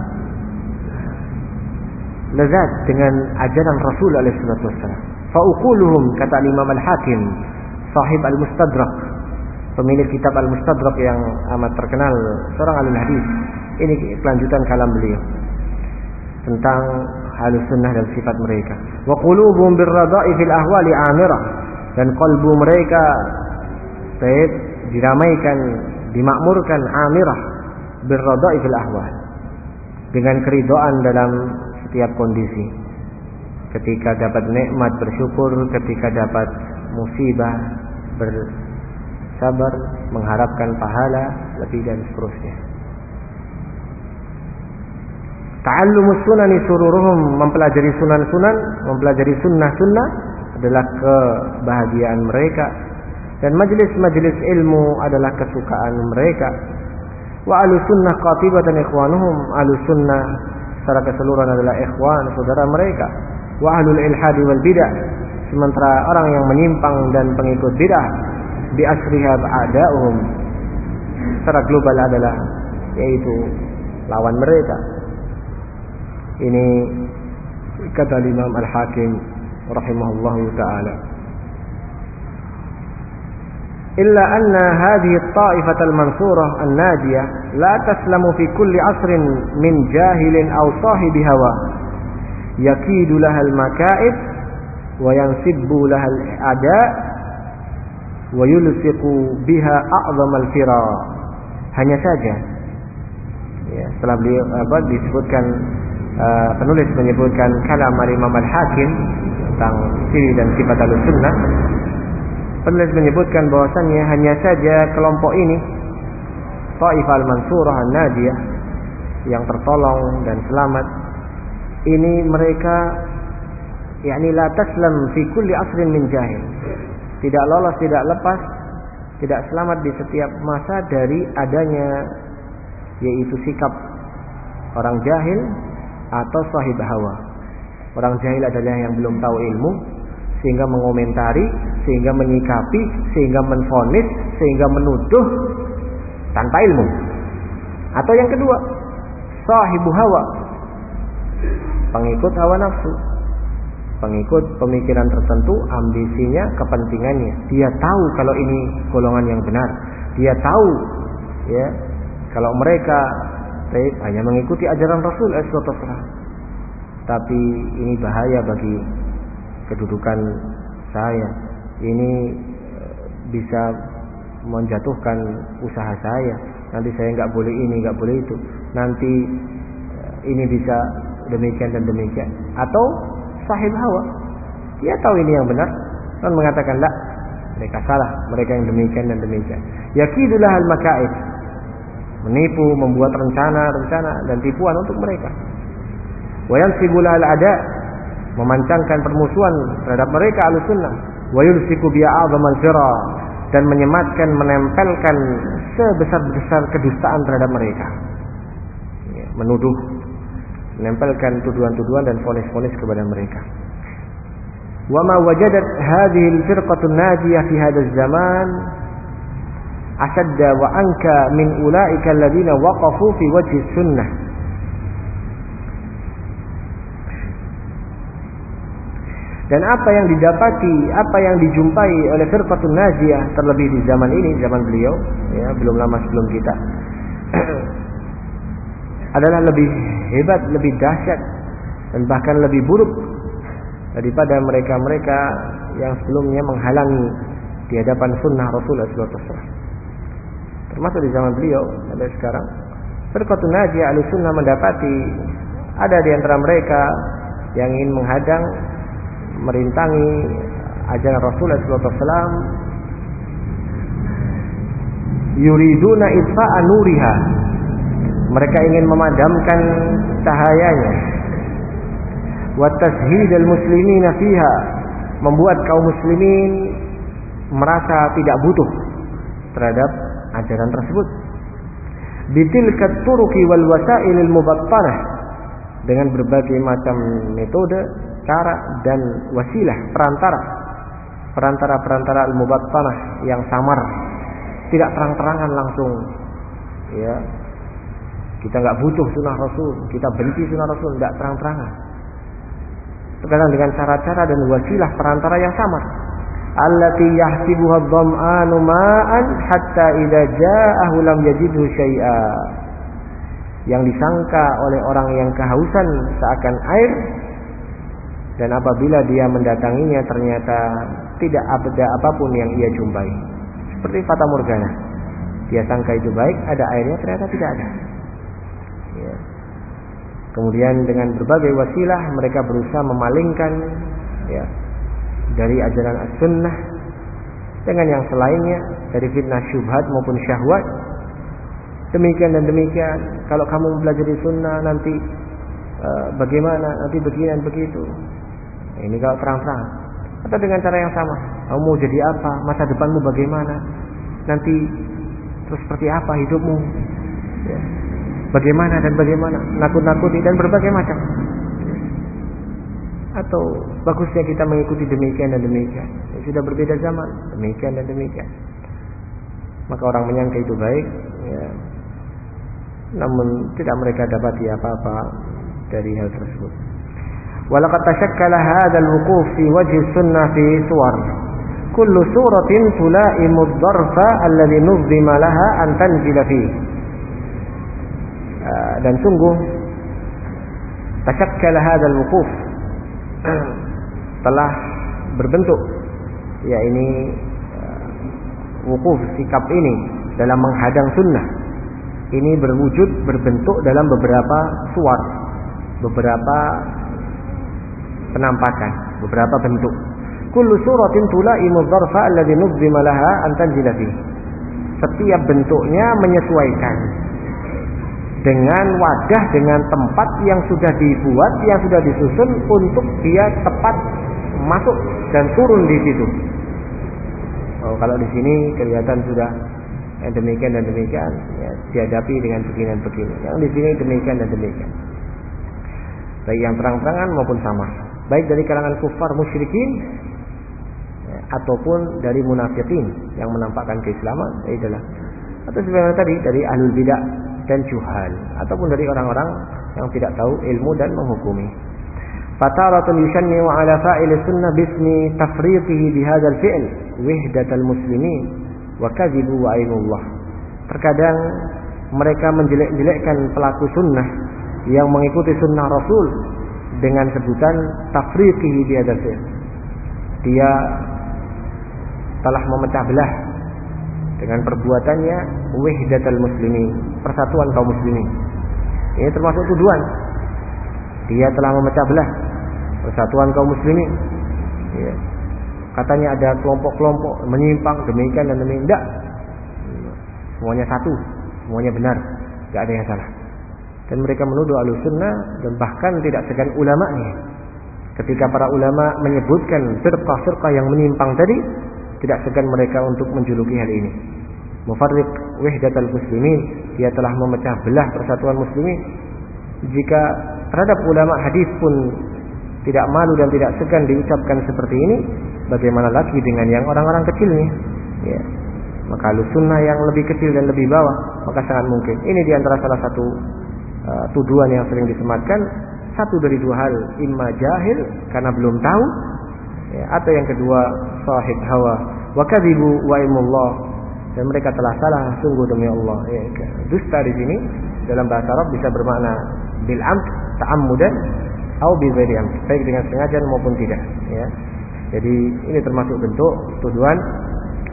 lezat dengan ajaran Rasul alaihi salatu wasallam. Fa'uquluhum, kata Imam Al-Hakim sahib Al-Mustadrak, pemilik kitab Al-Mustadrak yang amat terkenal, seorang ahli hadis. Ini kelanjutan kalam beliau tentang halus sunnah dan sifat mereka. Wa qulubuhum birrada'i fil ahwali 'amirah, dan kalbu mereka baik diramaikan, dimakmurkan, amirah birrada'i fil ahwal, dengan keridhaan dalam setiap kondisi. Ketika dapat nikmat bersyukur, ketika dapat musibah bersabar, mengharapkan pahala lebih dan seterusnya. Ta'allumus sunani sururuhum, mempelajari sunan-sunan, mempelajari sunnah-sunnah adalah kebahagiaan mereka, dan majelis-majelis ilmu adalah kesukaan mereka. Wa ahlus sunnah qatibatan ikhwanuhum, ahlus sunnah secara keseluruhan adalah ikhwan, saudara mereka. Wa ahlul ilhadi wal bid'ah, sementara orang yang menyimpang dan pengikut bid'ah bi asriha a'da'uhum, secara global adalah yaitu lawan mereka. Ini kata Imam Al-Hakim rahimahullahu taala. Illa anna hadhihi at-ta'ifah al-mansurah an-najiyah la taslamu fi kulli 'asrin min jahilin aw sahibi hawa yakidu laha al-maka'id wa yansibbu laha al-a'da' wa yulsiqu biha a'zam al-fira. Hanya saja ya, setelah beliau apa disebutkan uh, penulis menyebutkan kalam Imam Al-Hakim tentang ciri dan sifat al-sunnah, penulis menyebutkan bahwasannya hanya saja kelompok ini, Taifah al-Mansurah an-Najiyah, yang tertolong dan selamat, ini mereka yakni la taslam fi kulli asrin min jahil, tidak lolos, tidak lepas, tidak selamat di setiap masa dari adanya yaitu sikap orang jahil atau sahib hawa. Orang jahil adalah yang belum tahu ilmu, sehingga mengomentari, sehingga menyikapi, sehingga menvonis, sehingga menuduh tanpa ilmu. Atau yang kedua, sahibu hawa, pengikut hawa nafsu, pengikut pemikiran tertentu, ambisinya, kepentingannya. Dia tahu kalau ini golongan yang benar. Dia tahu ya kalau mereka baik hanya mengikuti ajaran Rasul sallallahu alaihi wasallam. Tapi ini bahaya bagi kedudukan saya, ini bisa menjatuhkan usaha saya, nanti saya nggak boleh ini, nggak boleh itu, nanti ini bisa demikian dan demikian. Atau sahib hawa, dia tahu ini yang benar, dan mengatakan lah, mereka salah, mereka yang demikian dan demikian. Yakidulah al-maka'id, menipu, membuat rencana-rencana dan tipuan untuk mereka. Wa yansibulah al-ada', memancangkan permusuhan terhadap mereka al-sunnah. Wa yulsiku bi'a a'zamal fira, dan menyematkan, menempelkan sebesar-besar kedustaan terhadap mereka. Ya, menuduh, menempelkan tuduhan-tuduhan dan vonis-vonis kepada mereka. Wa ma wajadat hadhihi al-firqatu an-najiyah fi hadha az-zaman ashadda wa anka min ulaika alladhina waqafu fi wajhi sunnah. Dan apa yang didapati, apa yang dijumpai oleh firqatun najiyah terlebih di zaman ini, zaman beliau, ya, belum lama sebelum kita, adalah lebih hebat, lebih dahsyat, dan bahkan lebih buruk daripada mereka-mereka yang sebelumnya menghalangi di hadapan sunnah Rasulullah sallallahu alaihi wasallam. termasuk di zaman beliau sampai sekarang. Firqatun Najiyah Ahlussunnah mendapati ada di antara mereka yang ingin menghadang, merintangi ajaran Rasulullah sallallahu alaihi wasallam, yuriduna itfa'a nuriha, mereka ingin memadamkan cahayanya, wa tashhidal muslimina fiha, membuat kaum muslimin merasa tidak butuh terhadap ajaran tersebut. Bitilkat turuqi wal wasailil mubattanah, dengan berbagai macam metode, cara dan wasilah, perantara perantara-perantara al-mubattanah yang samar, tidak terang-terangan langsung. Ya, kita nggak butuh sunnah Rasul, kita benci sunnah Rasul, tidak terang-terangan. Terkadang dengan cara-cara dan wasilah perantara yang samar. Allati yahsibuha adh-dhama'anu ma'an hatta idza ja'ahu lam yajidhu syai'a, yang disangka oleh orang yang kehausan seakan air, dan apabila dia mendatanginya ternyata tidak ada apapun yang ia jumpai. Seperti fata morgana, dia sangka itu baik, ada airnya, ternyata tidak ada. Ya. Kemudian dengan berbagai wasilah mereka berusaha memalingkan, ya, dari ajaran as-sunnah dengan yang selainnya, dari fitnah syubhat maupun syahwat. Demikian dan demikian, kalau kamu mempelajari sunnah nanti uh, bagaimana, nanti begini dan begitu. Ini kalau terang-terang. Atau dengan cara yang sama, kamu mau jadi apa, masa depanmu bagaimana, nanti terus seperti apa hidupmu, ya, bagaimana dan bagaimana, nakut-nakuti dan berbagai macam. Atau bagusnya kita mengikuti demikian dan demikian, ya, sudah berbeda zaman, demikian dan demikian. Maka orang menyangka itu baik, ya, namun tidak mereka dapati apa-apa dari hal tersebut. Walaqad tashakkala hadzal wuquf fi wajhi sunnah fi suwar. Kullu suratin tulaimu ad-darfa alladhi nuzzima laha an tanzila fihi. Dan sungguh tashakkala hadzal wuquf, telah berbentuk, ya ini wuquf, sikap ini dalam menghadang sunnah ini berwujud, berbentuk dalam beberapa suwar, beberapa penampakan, beberapa bentuk. Kullu suratin tulaimu dzarfa alladhi nuzzima laha an tanzila fi. Setiap bentuknya menyesuaikan dengan wadah, dengan tempat yang sudah dibuat, yang sudah disusun untuk dia tepat masuk dan turun di situ. Oh, kalau di sini kelihatan sudah yang demikian dan demikian, ya, dihadapi dengan begini dan begini. Yang di sini demikian dan demikian. Baik yang terang-terangan maupun sama, baik dari kalangan kufar musyrikin, ya, ataupun dari munafikin yang menampakkan keislaman, ya itulah. Atau sebenarnya tadi dari ahlul bidah dan juhal, ataupun dari orang-orang yang tidak tahu ilmu dan menghukumi. Fataratun yushanni'u 'ala fa'il sunnah bismi tafriqihi bihadzal fi'l wahdatal muslimin wa kadhibu wa ainullah. Terkadang mereka menjelek-jelekkan pelaku sunnah yang mengikuti sunnah Rasul dengan sebutan tafriqihi bihadzal fi'l. Dia telah memecah belah dengan perbuatannya wahdatal muslimin, persatuan kaum muslimin. Ini termasuk tuduhan. Dia telah memecah belah persatuan kaum muslimin. Ya. Katanya ada kelompok-kelompok menyimpang demikian dan demikian. Tidak. Semuanya satu, semuanya benar, tidak ada yang salah. Dan mereka menuduh Ahlussunnah dan bahkan tidak segan ulamanya. Ketika para ulama menyebutkan firqah-firqah yang menyimpang tadi, tidak segan mereka untuk menjuluki hal ini. Mufarriq wahdatal muslimin, dia telah memecah belah persatuan muslimin. Jika terhadap ulama hadis pun tidak malu dan tidak segan diucapkan seperti ini, bagaimana lagi dengan yang orang-orang kecil ini? Ya. Maka Ahlussunnah yang lebih kecil dan lebih bawah, maka sangat mungkin. Ini diantara salah satu uh, tuduhan yang sering disematkan. Satu dari dua hal, imma jahil karena belum tahu, ya, atau yang kedua sahib hawa, wa kadzibu wa imullah, dan mereka telah salah sungguh demi Allah. Ya, dusta di sini dalam bahasa Arab bisa bermakna bil amd, ta'ammudan, atau bi ghairi amd, baik dengan sengaja maupun tidak. Ya. Jadi ini termasuk bentuk tuduhan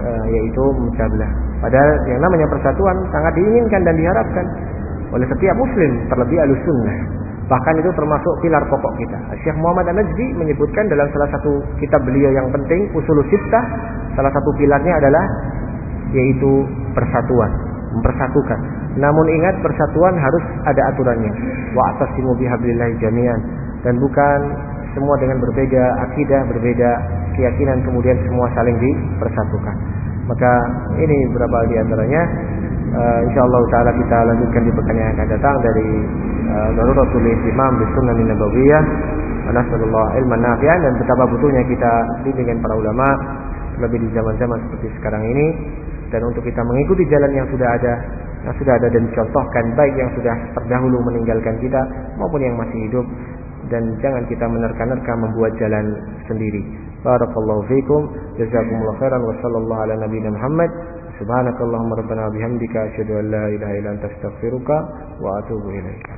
uh, yaitu memecah belah. Padahal yang namanya persatuan sangat diinginkan dan diharapkan oleh setiap muslim, terlebih Ahlussunnah. Bahkan itu termasuk pilar pokok kita. Syekh Muhammad An-Najdi menyebutkan dalam salah satu kitab beliau yang penting, Ushulus Sittah, salah satu pilarnya adalah yaitu persatuan, mempersatukan. Namun ingat, persatuan harus ada aturannya. Wa'tasimu bihablillahi jami'an, dan bukan semua dengan berbeda akidah, berbeda keyakinan kemudian semua saling dipersatukan. Maka ini beberapa di antaranya. Uh, insyaallah taala kita lanjutkan di pekan yang akan datang dari uh, Daruratul Ihtimam bis Sunnah Nabawiyah. Nasallallahu ilman nafi'an, dan betapa butuhnya kita bimbingan para ulama lebih di zaman-zaman seperti sekarang ini, dan untuk kita mengikuti jalan yang sudah ada yang sudah ada dan dicontohkan, baik yang sudah terdahulu meninggalkan kita maupun yang masih hidup, dan jangan kita menerka-nerka membuat jalan sendiri. Barakallahu fiikum, jazakumullahu khairan, wa sallallahu ala nabiyina Muhammad. Subhanakallahumma rabbana wa bihamdika asyhadu an la ilaha illa anta astaghfiruka wa atubu ilaik.